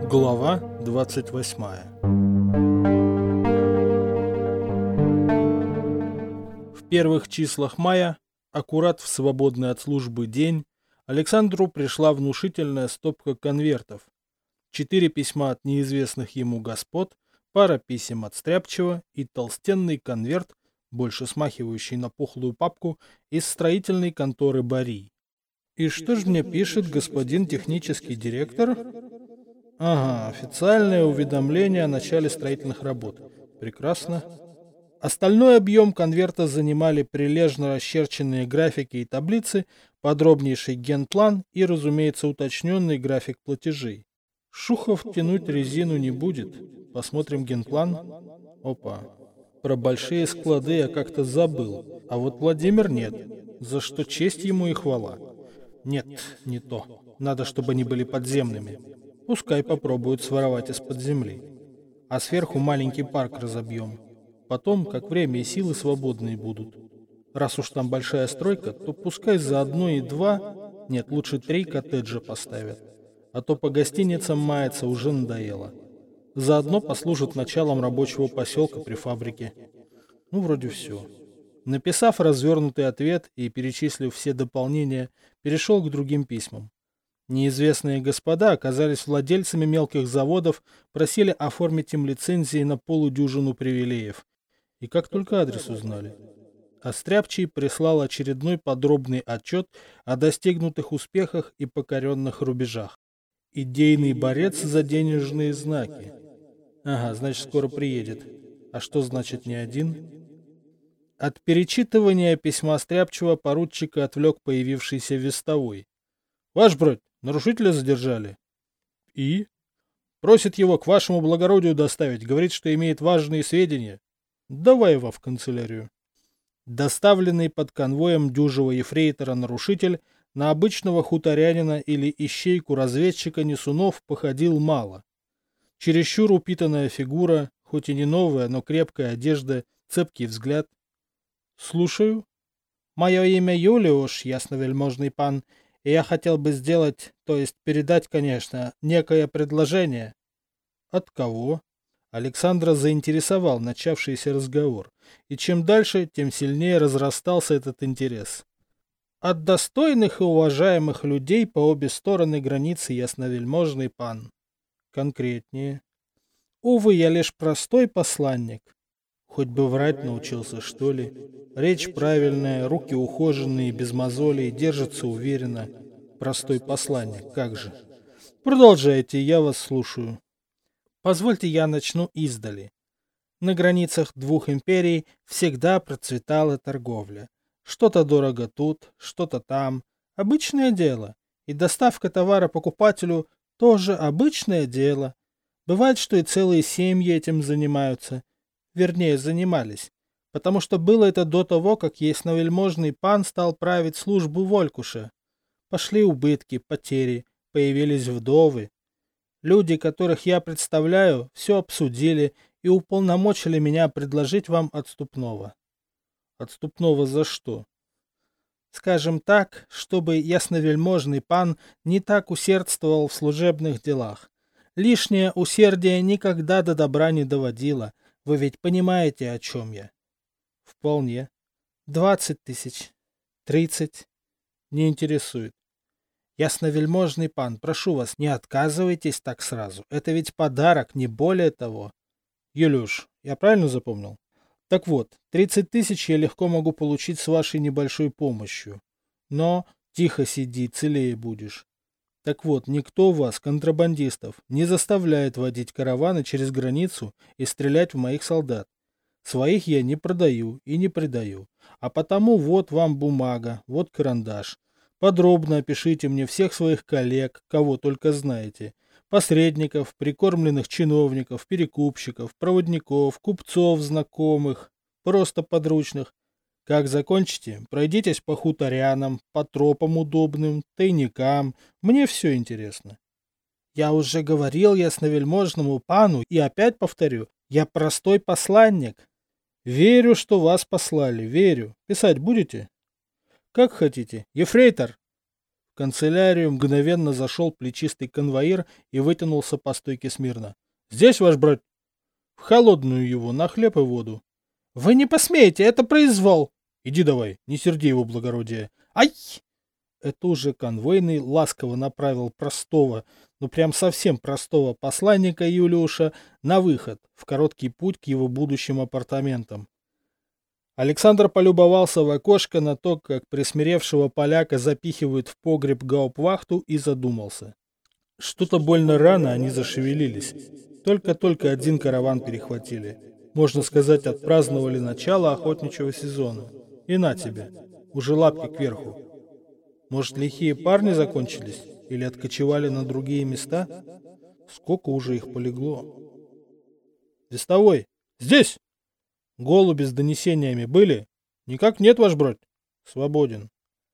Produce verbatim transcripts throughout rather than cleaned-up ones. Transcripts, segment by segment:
Глава двадцать восьмая. В первых числах мая, аккурат в свободный от службы день, Александру пришла внушительная стопка конвертов. Четыре письма от неизвестных ему господ, пара писем от Стряпчего и толстенный конверт, больше смахивающий на пухлую папку, из строительной конторы Бари. «И что ж мне пишет господин технический директор?» Ага, официальное уведомление о начале строительных работ. Прекрасно. Остальной объем конверта занимали прилежно расчерченные графики и таблицы, подробнейший генплан и, разумеется, уточненный график платежей. Шухов тянуть резину не будет. Посмотрим генплан. Опа. Про большие склады я как-то забыл. А вот Владимир нет. За что честь ему и хвала. Нет, не то. Надо, чтобы они были подземными. Пускай попробуют своровать из-под земли. А сверху маленький парк разобьем. Потом, как время и силы свободные будут. Раз уж там большая стройка, то пускай за одно и два, нет, лучше три коттеджа поставят. А то по гостиницам маяться уже надоело. Заодно послужит началом рабочего поселка при фабрике. Ну, вроде все. Написав развернутый ответ и перечислив все дополнения, перешел к другим письмам. Неизвестные господа оказались владельцами мелких заводов, просили оформить им лицензии на полудюжину привилеев. И как только адрес узнали. А Стряпчий прислал очередной подробный отчет о достигнутых успехах и покоренных рубежах. Идейный борец за денежные знаки. Ага, значит, скоро приедет. А что значит не один? От перечитывания письма Стряпчего поручика отвлек появившийся вестовой. «Ваш бродь, нарушителя задержали». «И?» «Просит его к вашему благородию доставить, говорит, что имеет важные сведения». «Давай его в канцелярию». Доставленный под конвоем дюжего ефрейтора нарушитель на обычного хуторянина или ищейку-разведчика Несунов походил мало. Чересчур упитанная фигура, хоть и не новая, но крепкая одежда, цепкий взгляд. «Слушаю. Мое имя Юлиуш, ясновельможный пан, и я хотел бы сделать, то есть передать, конечно, некое предложение». «От кого?» Александра заинтересовал начавшийся разговор, и чем дальше, тем сильнее разрастался этот интерес. «От достойных и уважаемых людей по обе стороны границы, ясновельможный пан». «Конкретнее». «Увы, я лишь простой посланник». Хоть бы врать научился, что ли. Речь правильная, руки ухоженные, без мозолей, держится уверенно. Простой посланник, как же. Продолжайте, я вас слушаю. Позвольте, я начну издали. На границах двух империй всегда процветала торговля. Что-то дорого тут, что-то там. Обычное дело. И доставка товара покупателю тоже обычное дело. Бывает, что и целые семьи этим занимаются. Вернее, занимались. Потому что было это до того, как ясновельможный пан стал править службу Волькуша. Пошли убытки, потери, появились вдовы. Люди, которых я представляю, все обсудили и уполномочили меня предложить вам отступного. Отступного за что? Скажем так, чтобы ясновельможный пан не так усердствовал в служебных делах. Лишнее усердие никогда до добра не доводило. Вы ведь понимаете, о чем я? Вполне. Двадцать тысяч. Тридцать. Не интересует. Ясновельможный пан, прошу вас, не отказывайтесь так сразу. Это ведь подарок, не более того. Юлюш, я правильно запомнил? Так вот, тридцать тысяч я легко могу получить с вашей небольшой помощью. Но тихо сиди, целее будешь. Так вот, никто вас, контрабандистов, не заставляет водить караваны через границу и стрелять в моих солдат. Своих я не продаю и не предаю. А потому вот вам бумага, вот карандаш. Подробно опишите мне всех своих коллег, кого только знаете. Посредников, прикормленных чиновников, перекупщиков, проводников, купцов, знакомых, просто подручных. Как закончите, пройдитесь по хуторянам, по тропам удобным, тайникам. Мне все интересно. Я уже говорил ясновельможному пану и опять повторю, я простой посланник. Верю, что вас послали, верю. Писать будете? Как хотите. Ефрейтор. В канцелярию мгновенно зашел плечистый конвоир и вытянулся по стойке смирно. «Здесь, ваш брат?» «В холодную его, на хлеб и воду». «Вы не посмеете, это произвол!» «Иди давай, не серди его благородие». «Ай!» Это уже конвойный ласково направил простого, ну прям совсем простого посланника Юлиуша на выход, в короткий путь к его будущим апартаментам. Александр полюбовался в окошко на то, как присмиревшего поляка запихивают в погреб гауптвахту, и задумался. Что-то больно рано они зашевелились. Только-только один караван перехватили. Можно сказать, отпраздновали начало охотничьего сезона. И на тебе, уже лапки кверху. Может, лихие парни закончились? Или откочевали на другие места? Сколько уже их полегло? Вестовой! Здесь! Голуби с донесениями были? Никак нет, ваш брат. Свободен.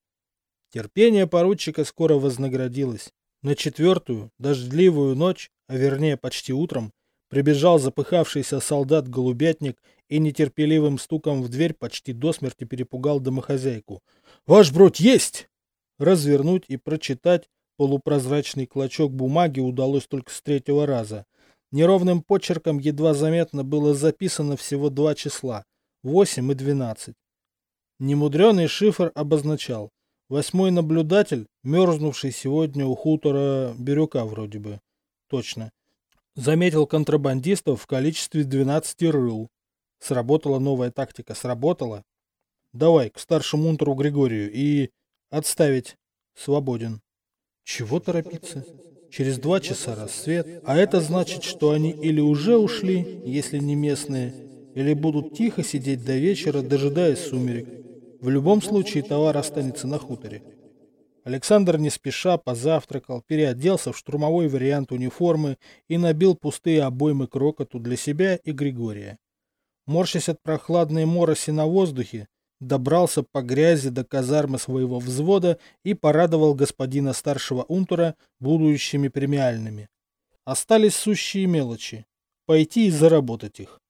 Терпение поручика скоро вознаградилось. На четвертую, дождливую ночь, а вернее почти утром, прибежал запыхавшийся солдат-голубятник и нетерпеливым стуком в дверь почти до смерти перепугал домохозяйку. «Ваш брат есть!» Развернуть и прочитать полупрозрачный клочок бумаги удалось только с третьего раза. Неровным почерком едва заметно было записано всего два числа — восемь и двенадцать. Немудрёный шифр обозначал: восьмой наблюдатель, мерзнувший сегодня у хутора Бирюка вроде бы. Точно. Заметил контрабандистов в количестве двенадцати рыл. Сработала новая тактика. Сработала. Давай к старшему унтеру Григорию и... Отставить. Свободен. Чего торопиться? Через два часа рассвет, а это значит, что они или уже ушли, если не местные, или будут тихо сидеть до вечера, дожидаясь сумерек. В любом случае товар останется на хуторе. Александр не спеша позавтракал, переоделся в штурмовой вариант униформы и набил пустые обоймы крокоту для себя и Григория. Морщась от прохладной мороси на воздухе, добрался по грязи до казармы своего взвода и порадовал господина старшего унтера будущими премиальными. Остались сущие мелочи. Пойти и заработать их.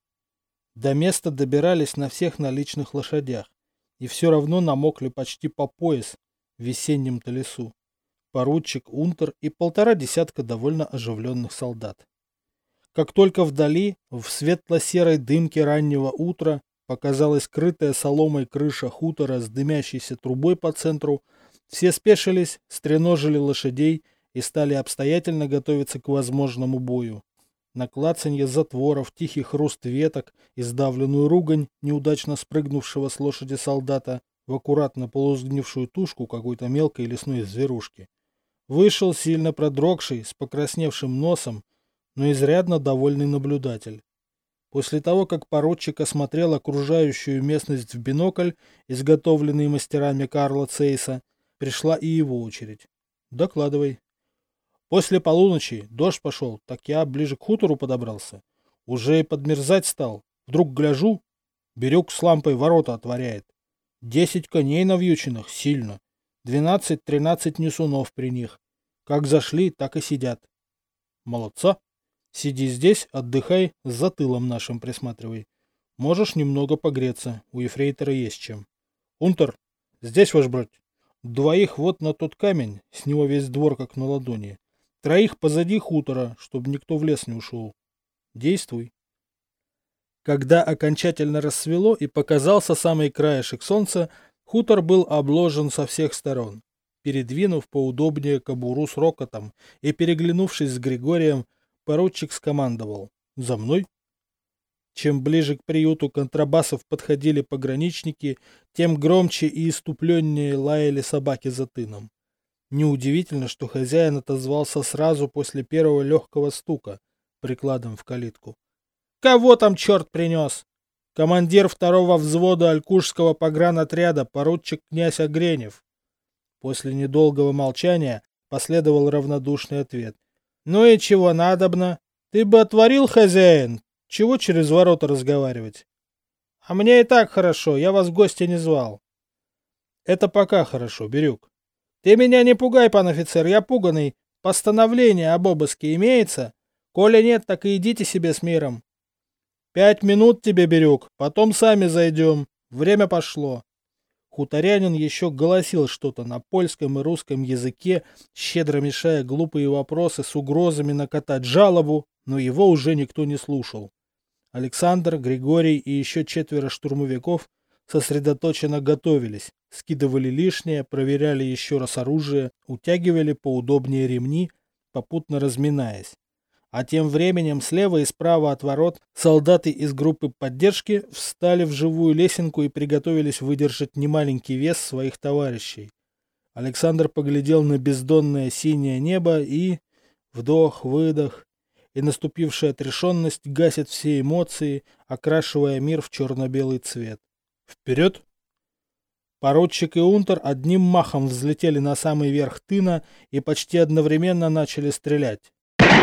До места добирались на всех наличных лошадях, и все равно намокли почти по пояс в весеннем-то лесу. Поручик, унтер и полтора десятка довольно оживленных солдат. Как только вдали, в светло-серой дымке раннего утра, показалась крытая соломой крыша хутора с дымящейся трубой по центру, все спешились, стреножили лошадей и стали обстоятельно готовиться к возможному бою. На клацанье затворов, тихий хруст веток и сдавленную ругань неудачно спрыгнувшего с лошади солдата в аккуратно полусгнившую тушку какой-то мелкой лесной зверушки. Вышел сильно продрогший, с покрасневшим носом, но изрядно довольный наблюдатель. После того, как поручик осмотрел окружающую местность в бинокль, изготовленный мастерами Карла Цейса, пришла и его очередь. Докладывай. После полуночи дождь пошел, так я ближе к хутору подобрался. Уже и подмерзать стал. Вдруг гляжу, Бирюк с лампой ворота отворяет. Десять коней навьюченных, сильно. Двенадцать-тринадцать несунов при них. Как зашли, так и сидят. Молодца. Сиди здесь, отдыхай, за тылом нашим присматривай. Можешь немного погреться, у ефрейтора есть чем. Унтер, здесь ваш брат. Двоих вот на тот камень, с него весь двор как на ладони. Троих позади хутора, чтобы никто в лес не ушел. Действуй. Когда окончательно рассвело и показался самый краешек солнца, хутор был обложен со всех сторон. Передвинув поудобнее кобуру с рокотом и переглянувшись с Григорием, поручик скомандовал: «За мной!». Чем ближе к приюту контрабасов подходили пограничники, тем громче и иступленнее лаяли собаки за тыном. Неудивительно, что хозяин отозвался сразу после первого легкого стука прикладом в калитку. «Кого там черт принес?» «Командир второго взвода Алькушского погранотряда, поручик князь Огренев». После недолгого молчания последовал равнодушный ответ. «Ну и чего надобно? Ты бы отворил, хозяин? Чего через ворота разговаривать?» «А мне и так хорошо, я вас в гости не звал». «Это пока хорошо, Бирюк». «Ты меня не пугай, пан офицер, я пуганый. Постановление об обыске имеется? Коли нет, так и идите себе с миром». «Пять минут тебе, Бирюк, потом сами зайдем. Время пошло». Хуторянин еще голосил что-то на польском и русском языке, щедро мешая глупые вопросы с угрозами накатать жалобу, но его уже никто не слушал. Александр, Григорий и еще четверо штурмовиков сосредоточенно готовились, скидывали лишнее, проверяли еще раз оружие, утягивали поудобнее ремни, попутно разминаясь. А тем временем слева и справа от ворот солдаты из группы поддержки встали в живую лесенку и приготовились выдержать немаленький вес своих товарищей. Александр поглядел на бездонное синее небо и... Вдох-выдох. И наступившая отрешенность гасит все эмоции, окрашивая мир в черно-белый цвет. Вперед! Поручик и унтер одним махом взлетели на самый верх тына и почти одновременно начали стрелять.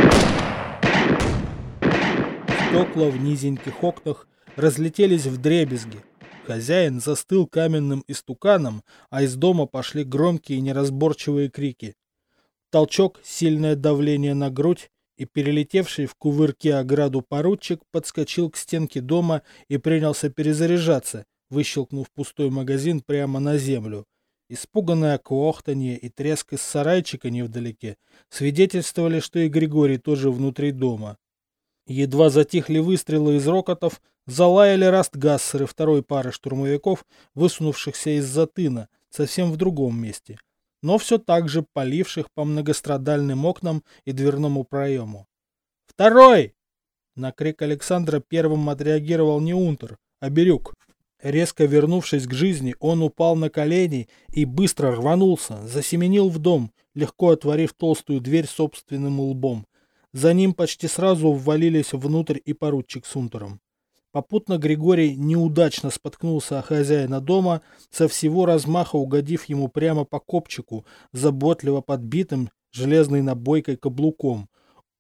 Стекла в низеньких окнах разлетелись вдребезги. Хозяин застыл каменным истуканом, а из дома пошли громкие неразборчивые крики. Толчок, сильное давление на грудь, и перелетевший в кувырке ограду поручик подскочил к стенке дома и принялся перезаряжаться, выщелкнув пустой магазин прямо на землю. Испуганное квохтанье и треск из сарайчика невдалеке свидетельствовали, что и Григорий тоже внутри дома. Едва затихли выстрелы из рокотов, залаяли растгассеры второй пары штурмовиков, высунувшихся из-за тына, совсем в другом месте, но все так же поливших по многострадальным окнам и дверному проему. «Второй!» На крик Александра первым отреагировал не унтер, а Бирюк. Резко вернувшись к жизни, он упал на колени и быстро рванулся, засеменил в дом, легко отворив толстую дверь собственным лбом. За ним почти сразу ввалились внутрь и поручик с унтером. Попутно Григорий неудачно споткнулся о хозяина дома, со всего размаха угодив ему прямо по копчику, заботливо подбитым железной набойкой каблуком.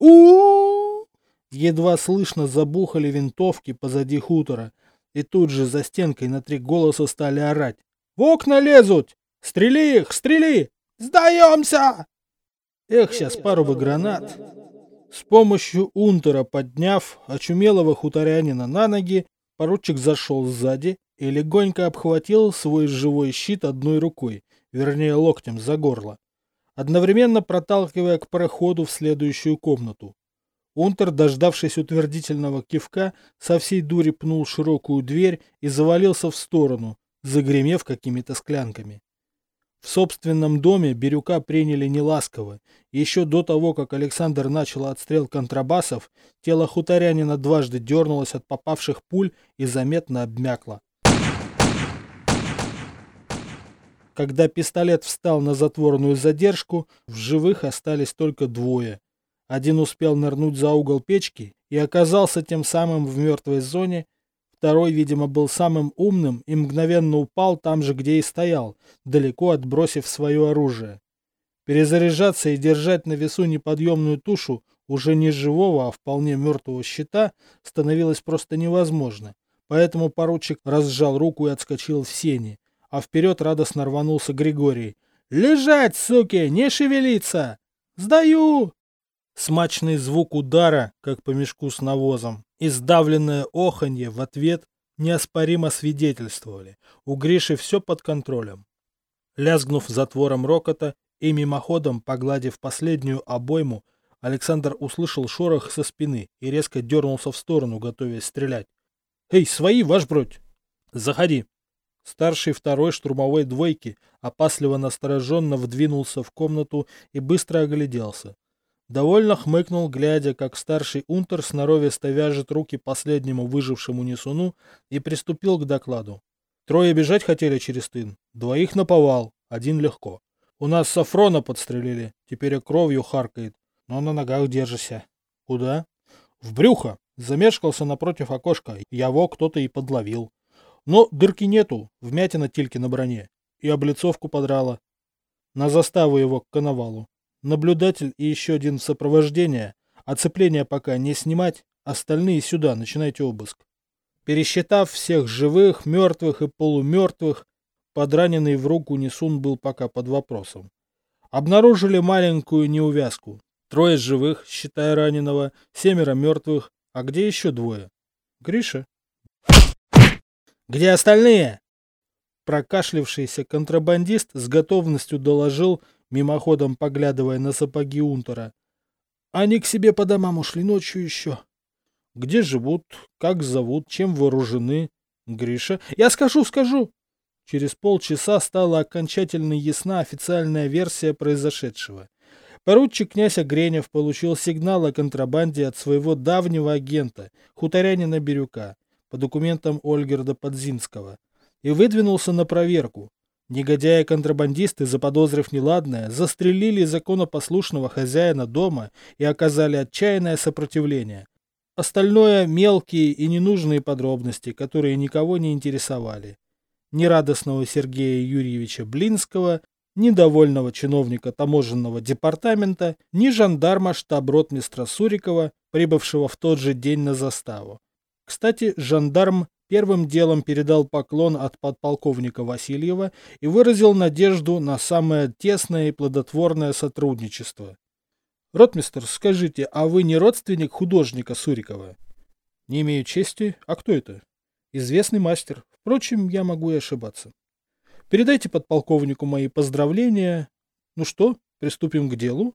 у Едва слышно забухали винтовки позади хутора, и тут же за стенкой на три голоса стали орать. «В окна лезут! Стрели их! Стрели! Сдаемся!» Эх, сейчас пару бы гранат. С помощью унтера подняв очумелого хуторянина на ноги, поручик зашел сзади и легонько обхватил свой живой щит одной рукой, вернее локтем за горло, одновременно проталкивая к проходу в следующую комнату. Унтер, дождавшись утвердительного кивка, со всей дури пнул широкую дверь и завалился в сторону, загремев какими-то склянками. В собственном доме Бирюка приняли неласково. Еще до того, как Александр начал отстрел контрабасов, тело хуторянина дважды дернулось от попавших пуль и заметно обмякло. Когда пистолет встал на затворную задержку, в живых остались только двое. Один успел нырнуть за угол печки и оказался тем самым в мертвой зоне. Второй, видимо, был самым умным и мгновенно упал там же, где и стоял, далеко отбросив свое оружие. Перезаряжаться и держать на весу неподъемную тушу уже не живого, а вполне мертвого щита становилось просто невозможно, поэтому поручик разжал руку и отскочил в сени, а вперед радостно рванулся Григорий. «Лежать, суки, не шевелиться! Сдаю!» Смачный звук удара, как по мешку с навозом, и сдавленное оханье в ответ неоспоримо свидетельствовали. У Гриши все под контролем. Лязгнув затвором рокота и мимоходом погладив последнюю обойму, Александр услышал шорох со спины и резко дернулся в сторону, готовясь стрелять. «Эй, свои, ваш бродь!» «Заходи!» Старший второй штурмовой двойки опасливо настороженно вдвинулся в комнату и быстро огляделся. Довольно хмыкнул, глядя, как старший унтер сноровисто вяжет руки последнему выжившему несуну, и приступил к докладу. Трое бежать хотели через тын, двоих наповал, один легко. У нас Сафрона подстрелили, теперь и кровью харкает, но на ногах держися. Куда? В брюхо. Замешкался напротив окошка, его кто-то и подловил. Но дырки нету, вмятина тильки на броне, и облицовку подрала. На заставу его к коновалу. Наблюдатель и еще один в сопровождение. Оцепление пока не снимать, остальные сюда, начинайте обыск. Пересчитав всех живых, мертвых и полумертвых, подраненный в руку несун был пока под вопросом. Обнаружили маленькую неувязку. Трое живых, считая раненого, семеро мертвых, а где еще двое? Гриша? Где остальные? Прокашлявшийся контрабандист с готовностью доложил, мимоходом поглядывая на сапоги унтера. Они к себе по домам ушли ночью еще. Где живут, как зовут, чем вооружены? Гриша. Я скажу, скажу. Через полчаса стала окончательно ясна официальная версия произошедшего. Поручик князь Огренев получил сигнал о контрабанде от своего давнего агента, хуторянина Бирюка, по документам Ольгерда Подзинского, и выдвинулся на проверку. Негодяи-контрабандисты, заподозрив неладное, застрелили законопослушного хозяина дома и оказали отчаянное сопротивление. Остальное — мелкие и ненужные подробности, которые никого не интересовали. Ни радостного Сергея Юрьевича Блинского, ни довольного чиновника таможенного департамента, ни жандарма штаб-ротмистра Сурикова, прибывшего в тот же день на заставу. Кстати, жандарм первым делом передал поклон от подполковника Васильева и выразил надежду на самое тесное и плодотворное сотрудничество. «Ротмистр, скажите, а вы не родственник художника Сурикова?» «Не имею чести. А кто это?» «Известный мастер. Впрочем, я могу и ошибаться. Передайте подполковнику мои поздравления. Ну что, приступим к делу?»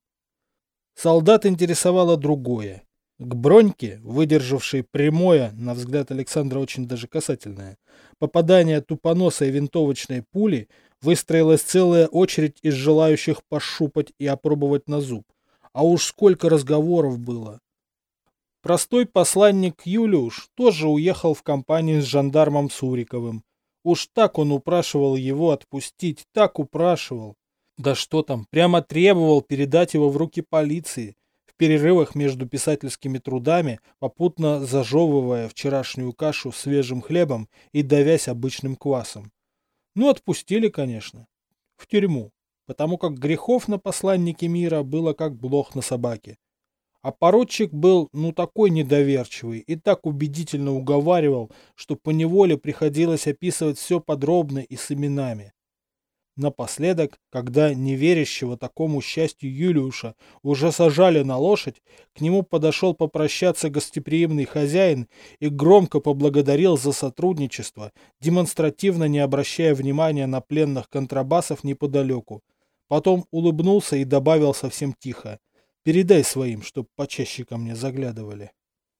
Солдат интересовало другое. К Броньке, выдержавшей прямое, на взгляд Александра очень даже касательное, попадание тупоносой винтовочной пули, выстроилась целая очередь из желающих пощупать и опробовать на зуб. А уж сколько разговоров было. Простой посланник Юлиуш тоже уехал в компанию с жандармом Суриковым. Уж так он упрашивал его отпустить, так упрашивал. Да что там, прямо требовал передать его в руки полиции, в перерывах между писательскими трудами, попутно зажевывая вчерашнюю кашу свежим хлебом и давясь обычным квасом. Ну, отпустили, конечно. В тюрьму. Потому как грехов на посланнике мира было как блох на собаке. А поручик был, ну, такой недоверчивый и так убедительно уговаривал, что поневоле приходилось описывать все подробно и с именами. Напоследок, когда неверящего такому счастью Юлиуша уже сажали на лошадь, к нему подошел попрощаться гостеприимный хозяин и громко поблагодарил за сотрудничество, демонстративно не обращая внимания на пленных контрабасов неподалеку. Потом улыбнулся и добавил совсем тихо: «Передай своим, чтоб почаще ко мне заглядывали».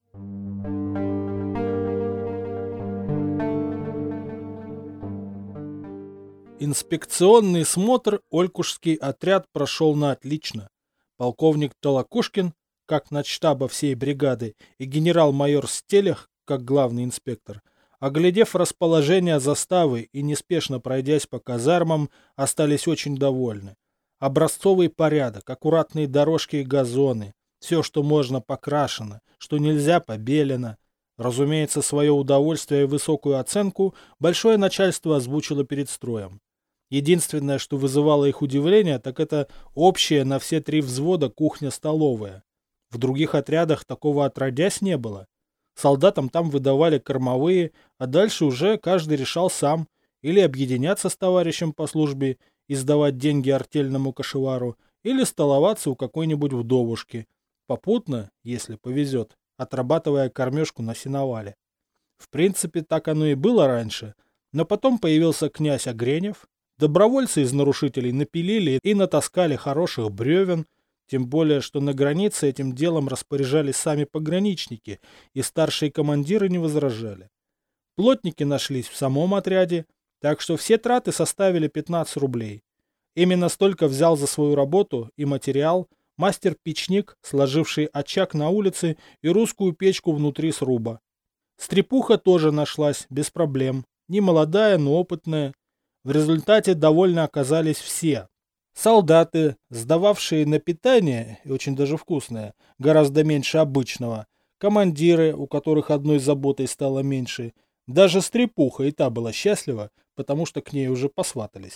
Инспекционный смотр Олькушский отряд прошел на отлично. Полковник Толокушкин, как начштаба всей бригады, и генерал-майор Стелях, как главный инспектор, оглядев расположение заставы и неспешно пройдясь по казармам, остались очень довольны. Образцовый порядок, аккуратные дорожки и газоны, все, что можно, покрашено, что нельзя, побелено. Разумеется, свое удовольствие и высокую оценку большое начальство озвучило перед строем. Единственное, что вызывало их удивление, так это общая на все три взвода кухня-столовая. В других отрядах такого отродясь не было. Солдатам там выдавали кормовые, а дальше уже каждый решал сам или объединяться с товарищем по службе и сдавать деньги артельному кошевару, или столоваться у какой-нибудь вдовушки, попутно, если повезет, отрабатывая кормежку на сеновале. В принципе, так оно и было раньше, но потом появился князь Огренев, добровольцы из нарушителей напилили и натаскали хороших бревен, тем более, что на границе этим делом распоряжались сами пограничники, и старшие командиры не возражали. Плотники нашлись в самом отряде, так что все траты составили пятнадцать рублей. Именно столько взял за свою работу и материал мастер-печник, сложивший очаг на улице и русскую печку внутри сруба. Стрепуха тоже нашлась, без проблем. Не молодая, но опытная. В результате довольны оказались все. Солдаты, сдававшие на питание, и очень даже вкусное, гораздо меньше обычного. Командиры, у которых одной заботой стало меньше. Даже стрепуха и та была счастлива, потому что к ней уже посватались.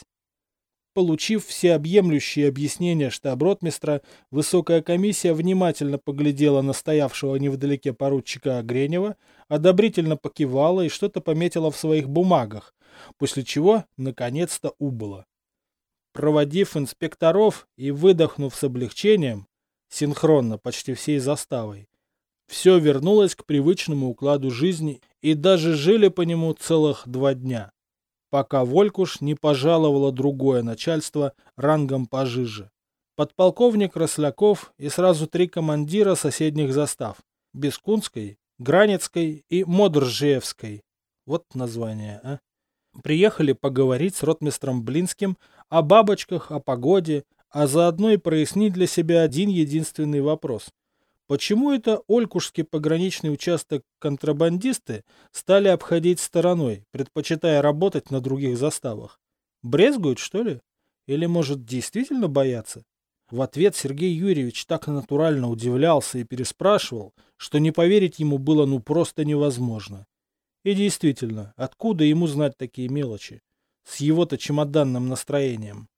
Получив всеобъемлющие объяснения штаб-ротмистра, высокая комиссия внимательно поглядела на стоявшего невдалеке поручика Огренева, одобрительно покивала и что-то пометила в своих бумагах, после чего наконец-то убыла. Проводив инспекторов и выдохнув с облегчением, синхронно почти всей заставой, все вернулось к привычному укладу жизни и даже жили по нему целых два дня. пока Волькуш не пожаловало другое начальство рангом пожиже. Подполковник Росляков и сразу три командира соседних застав – Бескунской, Гранецкой и Модржевской. Вот название, а? Приехали поговорить с ротмистром Блинским о бабочках, о погоде, а заодно и прояснить для себя один единственный вопрос. Почему это Олькушский пограничный участок контрабандисты стали обходить стороной, предпочитая работать на других заставах? Брезгуют, что ли? Или, может, действительно боятся? В ответ Сергей Юрьевич так натурально удивлялся и переспрашивал, что не поверить ему было ну просто невозможно. И действительно, откуда ему знать такие мелочи? С его-то чемоданным настроением.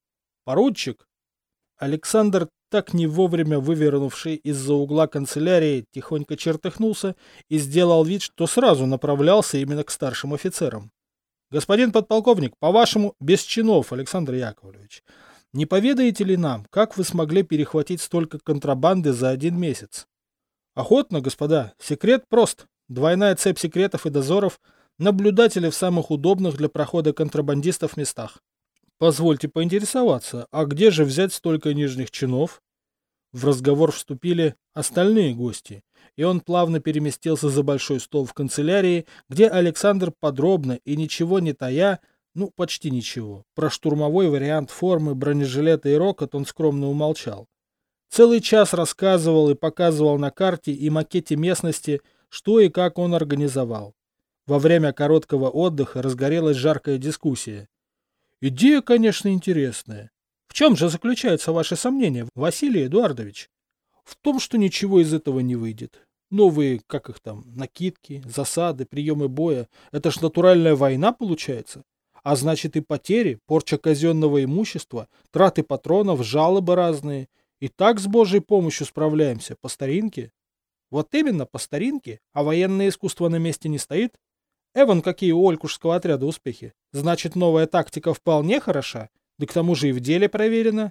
«Поручик!» Александр, так не вовремя вывернувший из-за угла канцелярии, тихонько чертыхнулся и сделал вид, что сразу направлялся именно к старшим офицерам. «Господин подполковник, по-вашему, без чинов, Александр Яковлевич, не поведаете ли нам, как вы смогли перехватить столько контрабанды за один месяц?» «Охотно, господа. Секрет прост. Двойная цепь секретов и дозоров, наблюдатели в самых удобных для прохода контрабандистов местах. Позвольте поинтересоваться, а где же взять столько нижних чинов?» В разговор вступили остальные гости, и он плавно переместился за большой стол в канцелярии, где Александр подробно и ничего не тая, ну почти ничего, про штурмовой вариант формы, бронежилета и рокот он скромно умолчал. Целый час рассказывал и показывал на карте и макете местности, что и как он организовал. Во время короткого отдыха разгорелась жаркая дискуссия. «Идея, конечно, интересная. В чем же заключаются ваши сомнения, Василий Эдуардович?» «В том, что ничего из этого не выйдет. Новые, как их там, накидки, засады, приемы боя. Это ж натуральная война получается. А значит и потери, порча казенного имущества, траты патронов, жалобы разные. И так с Божьей помощью справляемся, по старинке». «Вот именно, по старинке, а военное искусство на месте не стоит? Эван, какие у Олькушского отряда успехи? Значит, новая тактика вполне хороша, да к тому же и в деле проверена».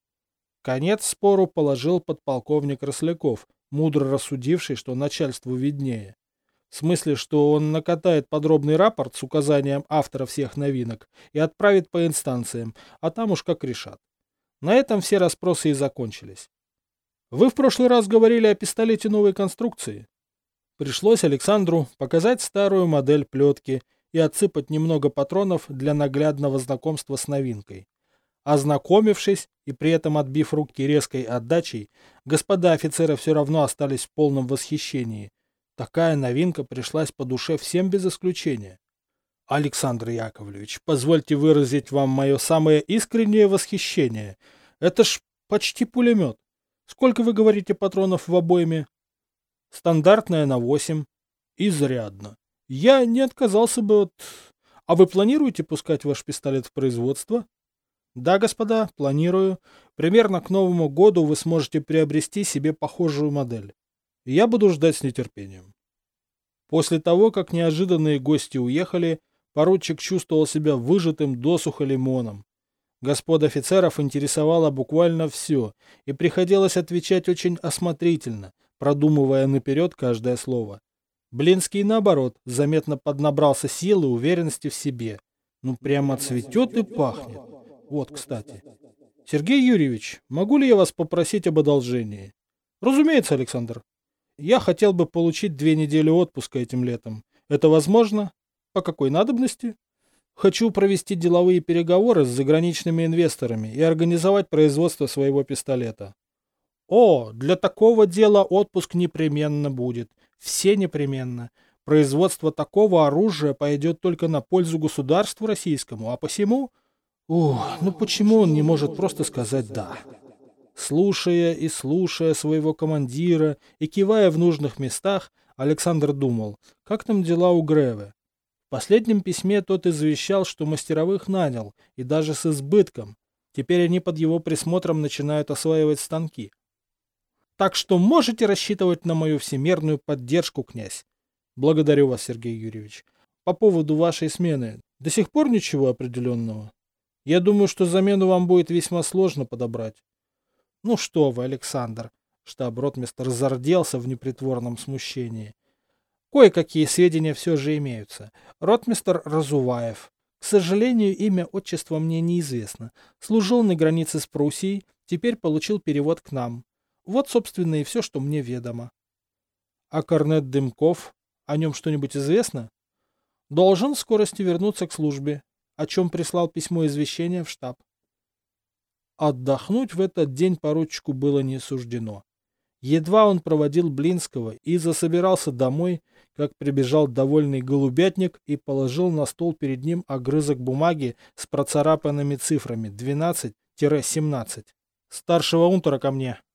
Конец спору положил подполковник Росляков, мудро рассудивший, что начальству виднее. В смысле, что он накатает подробный рапорт с указанием автора всех новинок и отправит по инстанциям, а там уж как решат. На этом все расспросы и закончились. «Вы в прошлый раз говорили о пистолете новой конструкции». Пришлось Александру показать старую модель плетки и отсыпать немного патронов для наглядного знакомства с новинкой. Ознакомившись и при этом отбив руки резкой отдачей, господа офицеры все равно остались в полном восхищении. Такая новинка пришлась по душе всем без исключения. «Александр Яковлевич, позвольте выразить вам мое самое искреннее восхищение. Это ж почти пулемет. Сколько, вы говорите, патронов в обойме?» «Стандартная на восемь. Изрядно. Я не отказался бы от... А вы планируете пускать ваш пистолет в производство?» «Да, господа, планирую. Примерно к Новому году вы сможете приобрести себе похожую модель. Я буду ждать с нетерпением». После того, как неожиданные гости уехали, поручик чувствовал себя выжатым досуха лимоном. Господ офицеров интересовало буквально все, и приходилось отвечать очень осмотрительно, продумывая наперед каждое слово. Блинский, наоборот, заметно поднабрался силы и уверенности в себе. Ну, прямо цветет и пахнет. Вот, кстати. «Сергей Юрьевич, могу ли я вас попросить об одолжении?» «Разумеется, Александр. Я хотел бы получить две недели отпуска этим летом. Это возможно? По какой надобности?» «Хочу провести деловые переговоры с заграничными инвесторами и организовать производство своего пистолета». «О, для такого дела отпуск непременно будет. Все непременно. Производство такого оружия пойдет только на пользу государству российскому, а посему...» «Ух, ну почему он не может просто сказать «да»?» Слушая и слушая своего командира и кивая в нужных местах, Александр думал, как там дела у Греве. В последнем письме тот извещал, что мастеровых нанял, и даже с избытком. Теперь они под его присмотром начинают осваивать станки. «Так что можете рассчитывать на мою всемерную поддержку, князь». «Благодарю вас, Сергей Юрьевич. По поводу вашей смены до сих пор ничего определенного? Я думаю, что замену вам будет весьма сложно подобрать». «Ну что вы, Александр», — штаб-ротмистр зарделся в непритворном смущении. «Кое-какие сведения все же имеются. Ротмистр Разуваев, К сожалению, имя, отчество мне неизвестно. Служил на границе с Пруссией, теперь получил перевод к нам. Вот, собственно, и все, что мне ведомо. А корнет Дымков? О нем что-нибудь известно? Должен в скорости вернуться к службе, о чем прислал письмо извещения в штаб. Отдохнуть в этот день поручику было не суждено. Едва он проводил Блинского и засобирался домой, как прибежал довольный голубятник и положил на стол перед ним огрызок бумаги с процарапанными цифрами двенадцать семнадцать. «Старшего унтера ко мне!»